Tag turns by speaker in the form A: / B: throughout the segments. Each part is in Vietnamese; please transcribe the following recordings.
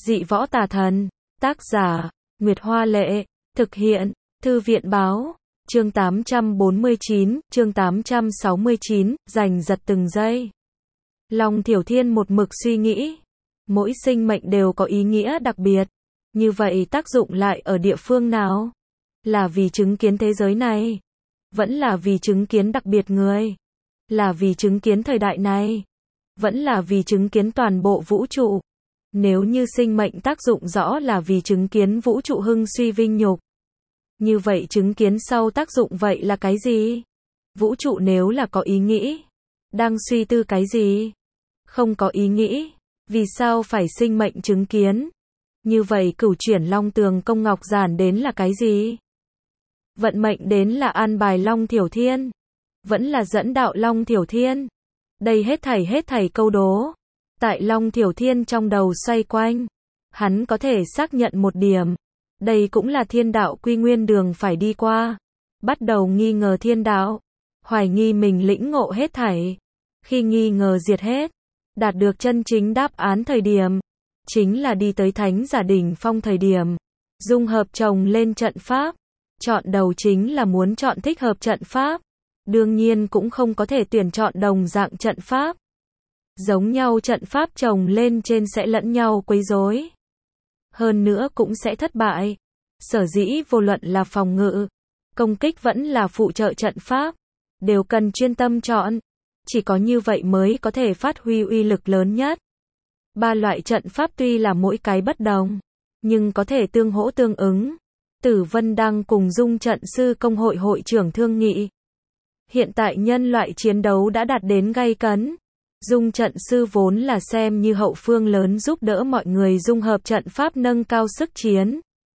A: Dị võ tà thần. Tác giả, Nguyệt Hoa Lệ. Thực hiện, Thư viện Báo. Chương 849, chương 869, giành giật từng giây. Long Thiểu Thiên một mực suy nghĩ. Mỗi sinh mệnh đều có ý nghĩa đặc biệt. Như vậy tác dụng lại ở địa phương nào? Là vì chứng kiến thế giới này? Vẫn là vì chứng kiến đặc biệt người? Là vì chứng kiến thời đại này? Vẫn là vì chứng kiến toàn bộ vũ trụ? Nếu như sinh mệnh tác dụng rõ là vì chứng kiến vũ trụ hưng suy vinh nhục. Như vậy chứng kiến sau tác dụng vậy là cái gì? Vũ trụ nếu là có ý nghĩ, đang suy tư cái gì? Không có ý nghĩ, vì sao phải sinh mệnh chứng kiến? Như vậy cửu chuyển Long Tường Công Ngọc Giản đến là cái gì? Vận mệnh đến là an bài Long Thiểu Thiên, vẫn là dẫn đạo Long Thiểu Thiên. Đây hết thảy câu đố tại Long Thiểu Thiên trong đầu xoay quanh. Hắn có thể xác nhận một điểm, đây cũng là thiên đạo quy nguyên đường phải đi qua. Bắt đầu nghi ngờ thiên đạo, hoài nghi mình lĩnh ngộ hết thảy. Khi nghi ngờ diệt hết, đạt được chân chính đáp án thời điểm, chính là đi tới thánh giả đỉnh phong thời điểm. Dung hợp chồng lên trận pháp, chọn đầu chính là muốn chọn thích hợp trận pháp. Đương nhiên cũng không có thể tuyển chọn đồng dạng trận pháp. Giống nhau trận pháp chồng lên trên sẽ lẫn nhau quấy rối. Hơn nữa cũng sẽ thất bại. Sở dĩ vô luận là phòng ngự, công kích vẫn là phụ trợ trận pháp, đều cần chuyên tâm chọn. Chỉ có như vậy mới có thể phát huy uy lực lớn nhất. Ba loại trận pháp tuy là mỗi cái bất đồng, nhưng có thể tương hỗ tương ứng. Tử Vân đang cùng Dung Trận Sư Công hội hội trưởng thương nghị. Hiện tại nhân loại chiến đấu đã đạt đến gay cấn. Dung Trận Sư vốn là xem như hậu phương lớn giúp đỡ mọi người dung hợp trận pháp nâng cao sức chiến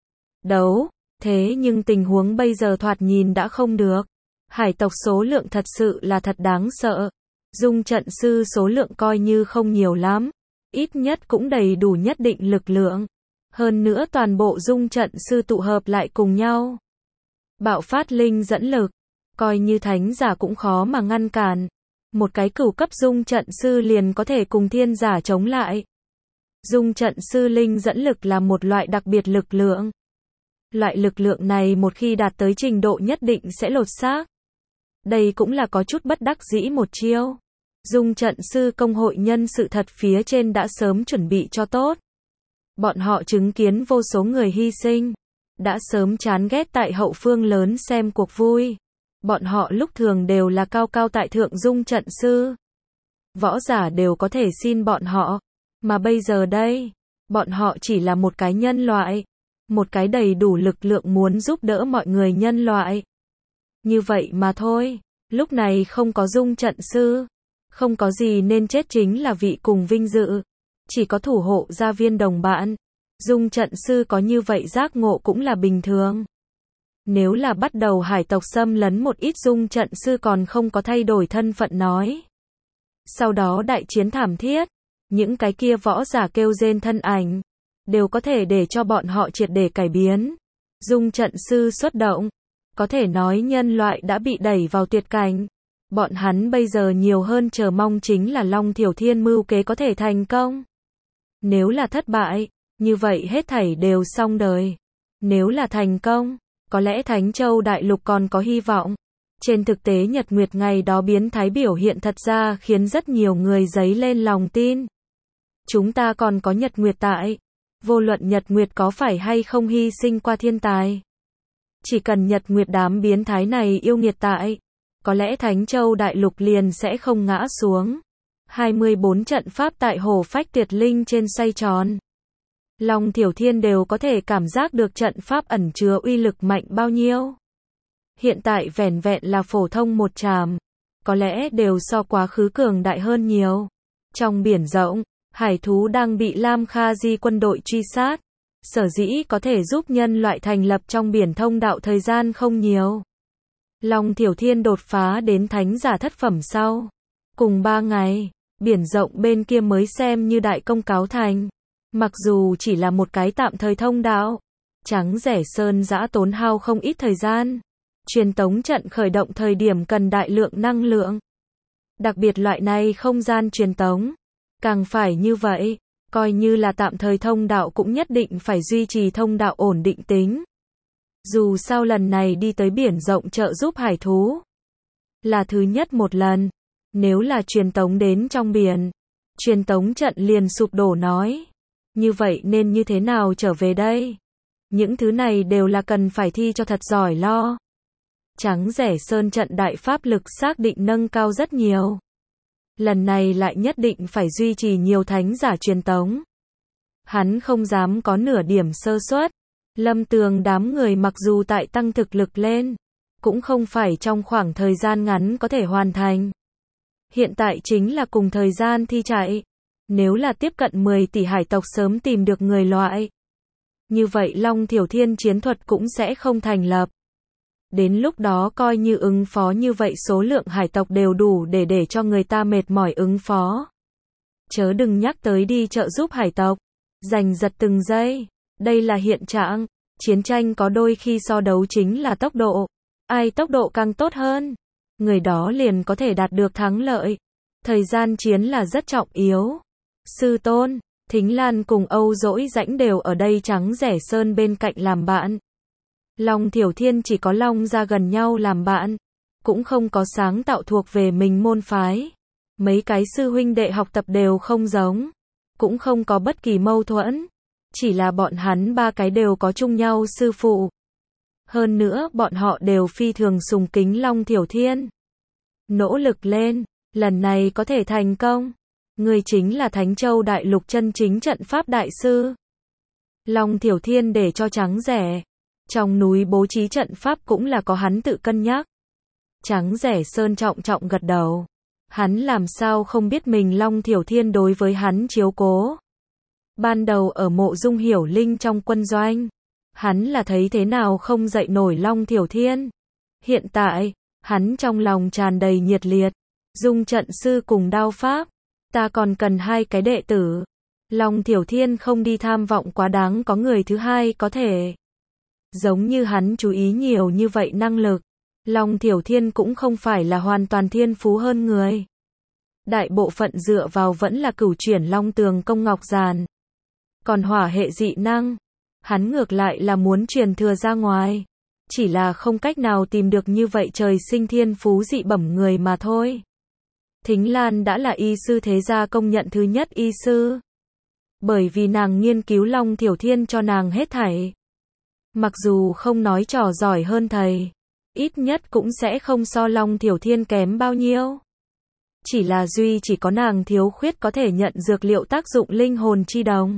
A: đấu. Thế nhưng tình huống bây giờ thoạt nhìn đã không được. Hải tộc số lượng thật sự là thật đáng sợ. Dung Trận Sư số lượng coi như không nhiều lắm, ít nhất cũng đầy đủ nhất định lực lượng. Hơn nữa toàn bộ Dung Trận Sư tụ hợp lại cùng nhau, bạo phát linh dẫn lực, coi như thánh giả cũng khó mà ngăn cản. Một cái cửu cấp Dung Trận Sư liền có thể cùng thiên giả chống lại. Dung Trận Sư linh dẫn lực là một loại đặc biệt lực lượng. Loại lực lượng này một khi đạt tới trình độ nhất định sẽ lột xác. Đây cũng là có chút bất đắc dĩ một chiêu. Dung Trận Sư Công hội nhân sự thật phía trên đã sớm chuẩn bị cho tốt. Bọn họ chứng kiến vô số người hy sinh, đã sớm chán ghét tại hậu phương lớn xem cuộc vui. Bọn họ lúc thường đều là cao cao tại thượng Dung Trận Sư. Võ giả đều có thể xin bọn họ. Mà bây giờ đây, bọn họ chỉ là một cái nhân loại. Một cái đầy đủ lực lượng muốn giúp đỡ mọi người nhân loại. Như vậy mà thôi, lúc này không có Dung Trận Sư. Không có gì nên chết chính là vị cùng vinh dự. Chỉ có thủ hộ gia viên đồng bạn. Dung Trận Sư có như vậy giác ngộ cũng là bình thường. Nếu là bắt đầu hải tộc xâm lấn một ít Dung Trận Sư còn không có thay đổi thân phận nói. Sau đó đại chiến thảm thiết, những cái kia võ giả kêu rên thân ảnh, đều có thể để cho bọn họ triệt để cải biến. Dung Trận Sư xuất động, có thể nói nhân loại đã bị đẩy vào tuyệt cảnh. Bọn hắn bây giờ nhiều hơn chờ mong chính là Long Thiểu Thiên mưu kế có thể thành công. Nếu là thất bại, như vậy hết thảy đều xong đời. Nếu là thành công, có lẽ Thánh Châu Đại Lục còn có hy vọng. Trên thực tế Nhật Nguyệt ngày đó biến thái biểu hiện thật ra khiến rất nhiều người dấy lên lòng tin. Chúng ta còn có Nhật Nguyệt tại. Vô luận Nhật Nguyệt có phải hay không hy sinh qua thiên tài. Chỉ cần Nhật Nguyệt đám biến thái này yêu nghiệt tại, có lẽ Thánh Châu Đại Lục liền sẽ không ngã xuống. 24 trận pháp tại Hồ Phách Tuyệt Linh trên xoay tròn. Long Thiểu Thiên đều có thể cảm giác được trận pháp ẩn chứa uy lực mạnh bao nhiêu. Hiện tại vẻn vẹn là phổ thông một tràm, có lẽ đều so quá khứ cường đại hơn nhiều. Trong biển rộng, hải thú đang bị Lam Kha Di quân đội truy sát. Sở dĩ có thể giúp nhân loại thành lập trong biển thông đạo thời gian không nhiều. Long Thiểu Thiên đột phá đến thánh giả thất phẩm sau. Cùng 3 ngày, biển rộng bên kia mới xem như đại công cáo thành. Mặc dù chỉ là một cái tạm thời thông đạo, Trắng Rẻ Sơn dã tốn hao không ít thời gian. Truyền tống trận khởi động thời điểm cần đại lượng năng lượng. Đặc biệt loại này không gian truyền tống, càng phải như vậy. Coi như là tạm thời thông đạo cũng nhất định phải duy trì thông đạo ổn định tính. Dù sao lần này đi tới biển rộng trợ giúp hải thú. Là thứ nhất một lần. Nếu là truyền tống đến trong biển, truyền tống trận liền sụp đổ nói. Như vậy nên như thế nào trở về đây? Những thứ này đều là cần phải thi cho thật giỏi lo. Trắng rẻ sơn trận đại pháp lực xác định nâng cao rất nhiều. Lần này lại nhất định phải duy trì nhiều thánh giả truyền tống. Hắn không dám có nửa điểm sơ suất. Lâm Tường đám người mặc dù tại tăng thực lực lên, cũng không phải trong khoảng thời gian ngắn có thể hoàn thành. Hiện tại chính là cùng thời gian thi chạy. Nếu là tiếp cận 10 tỷ hải tộc sớm tìm được người loại, như vậy Long Thiểu Thiên chiến thuật cũng sẽ không thành lập. Đến lúc đó coi như ứng phó như vậy số lượng hải tộc đều đủ để cho người ta mệt mỏi ứng phó. Chớ đừng nhắc tới đi trợ giúp hải tộc, giành giật từng giây. Đây là hiện trạng, chiến tranh có đôi khi so đấu chính là tốc độ. Ai tốc độ càng tốt hơn, người đó liền có thể đạt được thắng lợi. Thời gian chiến là rất trọng yếu. Sư tôn, Thính Lan cùng Âu Dỗi Dãnh đều ở đây trắng rẻ sơn bên cạnh làm bạn. Long Thiểu Thiên chỉ có Long ra gần nhau làm bạn, cũng không có sáng tạo thuộc về mình môn phái. Mấy cái sư huynh đệ học tập đều không giống, cũng không có bất kỳ mâu thuẫn. Chỉ là bọn hắn ba cái đều có chung nhau sư phụ. Hơn nữa bọn họ đều phi thường sùng kính Long Thiểu Thiên. Nỗ lực lên, lần này có thể thành công. Người chính là Thánh Châu Đại Lục chân chính trận pháp đại sư. Long Thiểu Thiên để cho trắng rẻ. Trong núi bố trí trận pháp cũng là có hắn tự cân nhắc. Trắng rẻ sơn trọng trọng gật đầu. Hắn làm sao không biết mình Long Thiểu Thiên đối với hắn chiếu cố. Ban đầu ở Mộ Dung Hiểu Linh trong quân doanh, hắn là thấy thế nào không dậy nổi Long Thiểu Thiên. Hiện tại, hắn trong lòng tràn đầy nhiệt liệt. Dung trận sư cùng đao pháp, ta còn cần 2 cái đệ tử. Long Thiểu Thiên không đi tham vọng quá đáng có người thứ hai có thể. Giống như hắn chú ý nhiều như vậy năng lực. Long Thiểu Thiên cũng không phải là hoàn toàn thiên phú hơn người. Đại bộ phận dựa vào vẫn là cửu chuyển Long Tường Công Ngọc Giàn. Còn hỏa hệ dị năng, hắn ngược lại là muốn truyền thừa ra ngoài. Chỉ là không cách nào tìm được như vậy trời sinh thiên phú dị bẩm người mà thôi. Thính Lan đã là y sư thế gia công nhận thứ nhất y sư. Bởi vì nàng nghiên cứu Long Thiểu Thiên cho nàng hết thảy. Mặc dù không nói trò giỏi hơn thầy, ít nhất cũng sẽ không so Long Thiểu Thiên kém bao nhiêu. Chỉ là duy chỉ có nàng thiếu khuyết có thể nhận dược liệu tác dụng linh hồn chi đồng.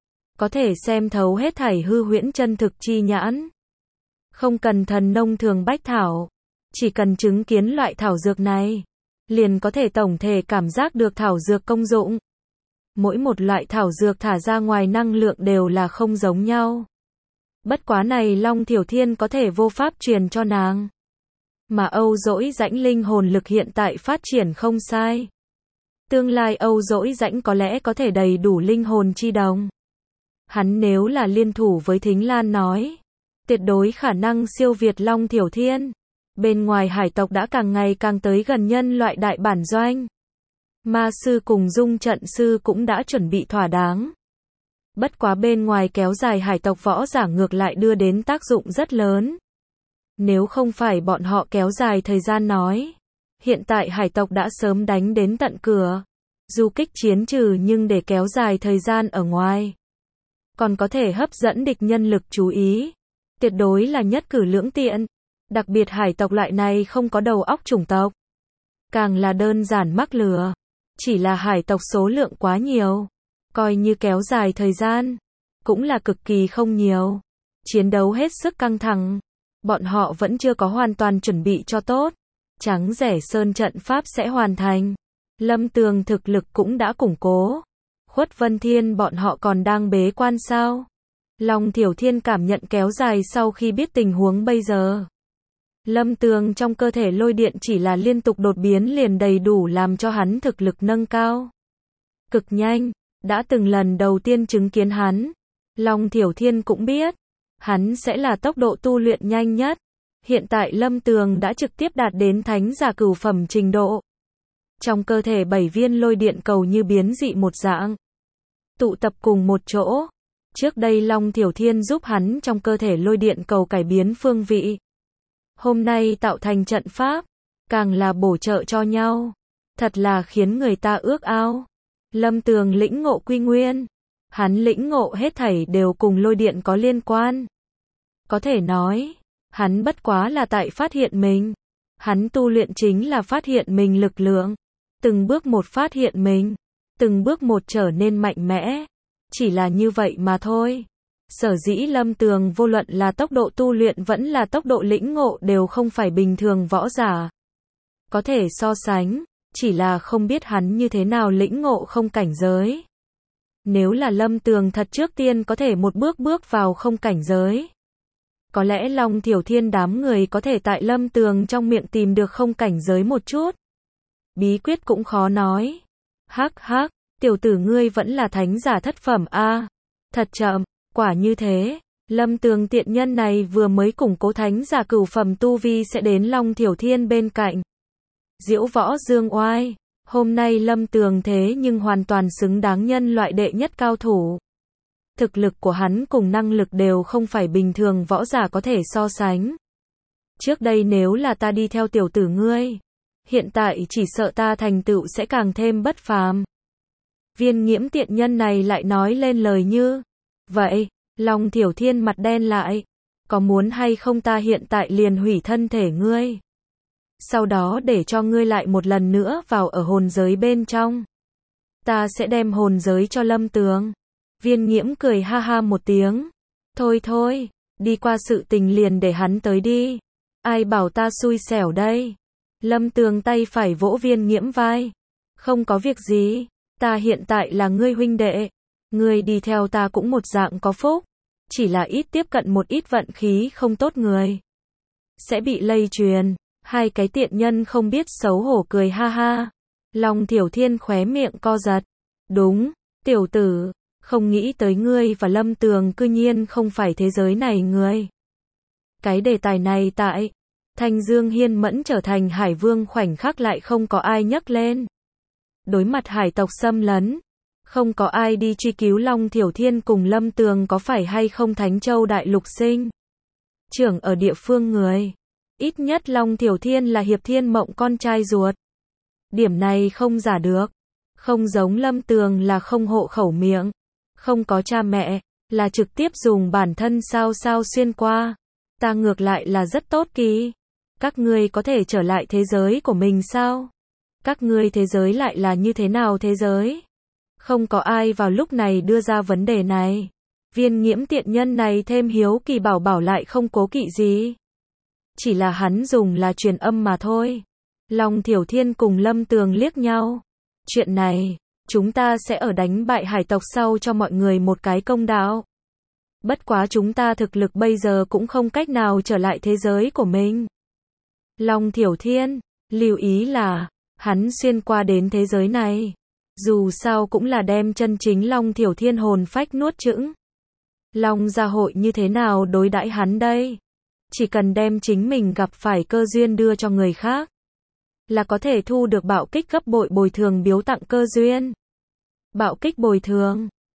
A: Có thể xem thấu hết thảy hư huyễn chân thực chi nhãn. Không cần thần nông thường bách thảo, chỉ cần chứng kiến loại thảo dược này, liền có thể tổng thể cảm giác được thảo dược công dụng. Mỗi một loại thảo dược thả ra ngoài năng lượng đều là không giống nhau. Bất quá này Long Thiểu Thiên có thể vô pháp truyền cho nàng. Mà Âu Dỗi Dãnh linh hồn lực hiện tại phát triển không sai. Tương lai Âu Dỗi Dãnh có lẽ có thể đầy đủ linh hồn chi đồng. Hắn nếu là liên thủ với Thính Lan nói, tuyệt đối khả năng siêu việt Long Thiểu Thiên. Bên ngoài hải tộc đã càng ngày càng tới gần nhân loại đại bản doanh. Ma sư cùng dung trận sư cũng đã chuẩn bị thỏa đáng. Bất quá bên ngoài kéo dài hải tộc võ giả ngược lại đưa đến tác dụng rất lớn. Nếu không phải bọn họ kéo dài thời gian nói, hiện tại hải tộc đã sớm đánh đến tận cửa. Du kích chiến trừ nhưng để kéo dài thời gian ở ngoài, còn có thể hấp dẫn địch nhân lực chú ý. Tuyệt đối là nhất cử lưỡng tiện. Đặc biệt hải tộc loại này không có đầu óc chủng tộc. Càng là đơn giản mắc lừa. Chỉ là hải tộc số lượng quá nhiều. Coi như kéo dài thời gian, cũng là cực kỳ không nhiều. Chiến đấu hết sức căng thẳng. Bọn họ vẫn chưa có hoàn toàn chuẩn bị cho tốt. Trắng rẻ sơn trận pháp sẽ hoàn thành. Lâm Tường thực lực cũng đã củng cố. Khuất Vân Thiên bọn họ còn đang bế quan sao? Long Thiểu Thiên cảm nhận kéo dài sau khi biết tình huống bây giờ. Lâm Tường trong cơ thể lôi điện chỉ là liên tục đột biến liền đầy đủ làm cho hắn thực lực nâng cao. Cực nhanh, đã từng lần đầu tiên chứng kiến hắn. Long Thiểu Thiên cũng biết, hắn sẽ là tốc độ tu luyện nhanh nhất. Hiện tại Lâm Tường đã trực tiếp đạt đến thánh giả cửu phẩm trình độ. Trong cơ thể 7 viên lôi điện cầu như biến dị một dạng. tụ tập cùng một chỗ. Trước đây Long Thiểu Thiên giúp hắn trong cơ thể lôi điện cầu cải biến phương vị. Hôm nay tạo thành trận pháp, càng là bổ trợ cho nhau. Thật là khiến người ta ước ao. Lâm Tường lĩnh ngộ quy nguyên. Hắn lĩnh ngộ hết thảy đều cùng lôi điện có liên quan. Có thể nói, hắn bất quá là tại phát hiện mình. Hắn tu luyện chính là phát hiện mình lực lượng. Từng bước một phát hiện mình. Từng bước một trở nên mạnh mẽ. Chỉ là như vậy mà thôi. Sở dĩ Lâm Tường vô luận là tốc độ tu luyện vẫn là tốc độ lĩnh ngộ đều không phải bình thường võ giả có thể so sánh, chỉ là không biết hắn như thế nào lĩnh ngộ không cảnh giới. Nếu là Lâm Tường thật trước tiên có thể một bước bước vào không cảnh giới, có lẽ Long Thiểu Thiên đám người có thể tại Lâm Tường trong miệng tìm được không cảnh giới một chút. Bí quyết cũng khó nói. Hắc hắc, tiểu tử ngươi vẫn là thánh giả thất phẩm a. Thật chậm, quả như thế. Lâm Tường tiện nhân này vừa mới củng cố thánh giả cửu phẩm tu vi sẽ đến Long Thiểu Thiên bên cạnh. Diễu võ dương oai. Hôm nay Lâm Tường thế nhưng hoàn toàn xứng đáng nhân loại đệ nhất cao thủ. Thực lực của hắn cùng năng lực đều không phải bình thường võ giả có thể so sánh. Trước đây nếu là ta đi theo tiểu tử ngươi, hiện tại chỉ sợ ta thành tựu sẽ càng thêm bất phàm. Viên Nghiễm tiện nhân này lại nói lên lời như vậy. Long Thiểu Thiên mặt đen lại. Có muốn hay không ta hiện tại liền hủy thân thể ngươi, sau đó để cho ngươi lại một lần nữa vào ở hồn giới bên trong. Ta sẽ đem hồn giới cho Lâm Tường. Viên Nghiễm cười ha ha một tiếng. Thôi thôi, đi qua sự tình liền để hắn tới đi. Ai bảo ta xui xẻo đây. Lâm Tường tay phải vỗ Viên Nghiễm vai. Không có việc gì, ta hiện tại là ngươi huynh đệ. Ngươi đi theo ta cũng một dạng có phúc. Chỉ là ít tiếp cận một ít vận khí không tốt người sẽ bị lây truyền. Hai cái tiện nhân không biết xấu hổ cười ha ha. Long Thiểu Thiên khóe miệng co giật. Đúng, tiểu tử, không nghĩ tới ngươi và Lâm Tường cư nhiên không phải thế giới này người. Cái đề tài này tại Thanh Dương Hiên Mẫn trở thành hải vương khoảnh khắc lại không có ai nhắc lên. Đối mặt hải tộc xâm lấn, không có ai đi truy cứu Long Thiểu Thiên cùng Lâm Tường có phải hay không Thánh Châu Đại Lục sinh trưởng ở địa phương người. Ít nhất Long Thiểu Thiên là Hiệp Thiên Mộng con trai ruột. Điểm này không giả được. Không giống Lâm Tường là không hộ khẩu miệng, không có cha mẹ, là trực tiếp dùng bản thân sao xuyên qua. Ta ngược lại là rất tốt kỳ. Các ngươi có thể trở lại thế giới của mình sao? Các ngươi thế giới lại là như thế nào thế giới? Không có ai vào lúc này đưa ra vấn đề này. Viên Nghiễm tiện nhân này thêm hiếu kỳ bảo lại không cố kỵ gì. Chỉ là hắn dùng là truyền âm mà thôi. Long Thiểu Thiên cùng Lâm Tường liếc nhau. Chuyện này, chúng ta sẽ ở đánh bại hải tộc sau cho mọi người một cái công đạo. Bất quá chúng ta thực lực bây giờ cũng không cách nào trở lại thế giới của mình. Long Thiểu Thiên, lưu ý là, hắn xuyên qua đến thế giới này. Dù sao cũng là đem chân chính Long Thiểu Thiên hồn phách nuốt chửng. Long gia hội như thế nào đối đãi hắn đây? Chỉ cần đem chính mình gặp phải cơ duyên đưa cho người khác, là có thể thu được bạo kích gấp bội bồi thường biếu tặng cơ duyên. Bạo kích bồi thường,